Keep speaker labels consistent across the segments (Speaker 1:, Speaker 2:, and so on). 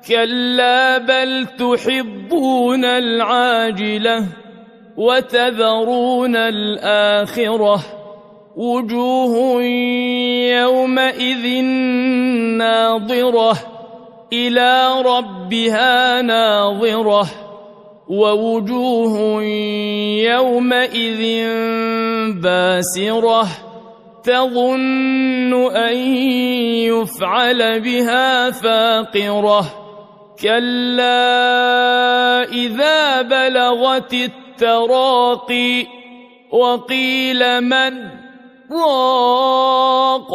Speaker 1: كلا بل تحبون العاجلة وتذرون الآخرة وجوه يومئذ ناظرة إلى ربها ناظرة ووجوه يومئذ باسرة تظن أن يفعل بها فاقرة كلا إذا بلغت التراقي وقيل من راق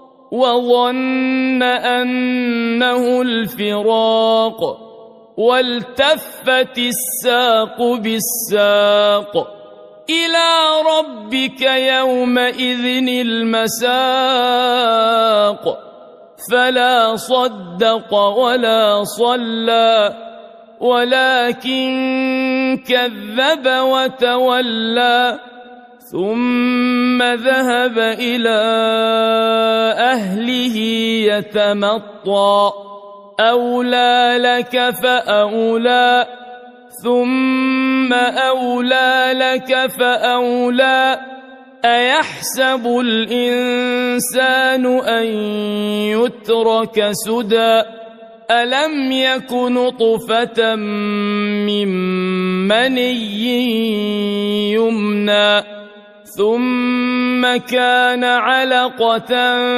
Speaker 1: وظن أنه الفراق والتفت الساق بالساق إلى ربك يومئذ المساق فلا صدق ولا صلى ولكن كذب وتولى ثم ذهب إلى أهله يتمطى أولى لك فأولى ثم أولى لك فأولى أيحسب الإنسان أن يترك سدى ألم يك نطفة من مني يمنى ثم كان علقة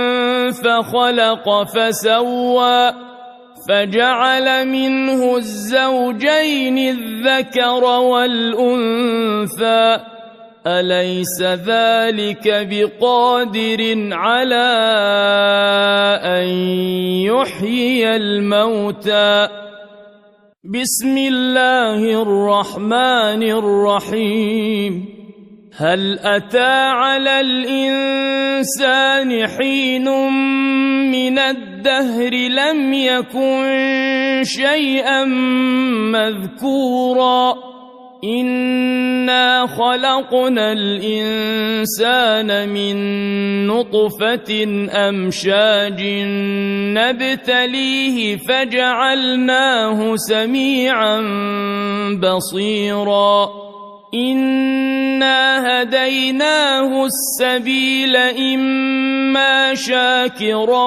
Speaker 1: فخلق فسوى فجعل منه الزوجين الذكر والأنثى أليس ذلك بقادر على أن يحيي الموتى بسم الله الرحمن الرحيم هل أتى على الإنسان حين من الدهر لم يكن شيئا مذكورا إنا خلقنا الإنسان من نطفة أمشاج نبتليه فجعلناه سميعا بصيرا إنا هديناه السبيل إما شاكرا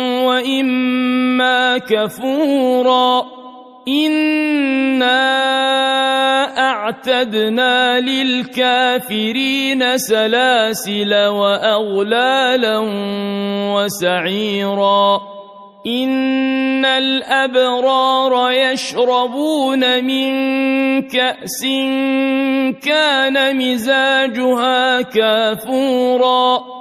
Speaker 1: وإما كفورا إنا أعتدنا للكافرين سلاسل وأغلالا وسعيرا إن الأبرار يشربون من كأس كان مزاجها كافورا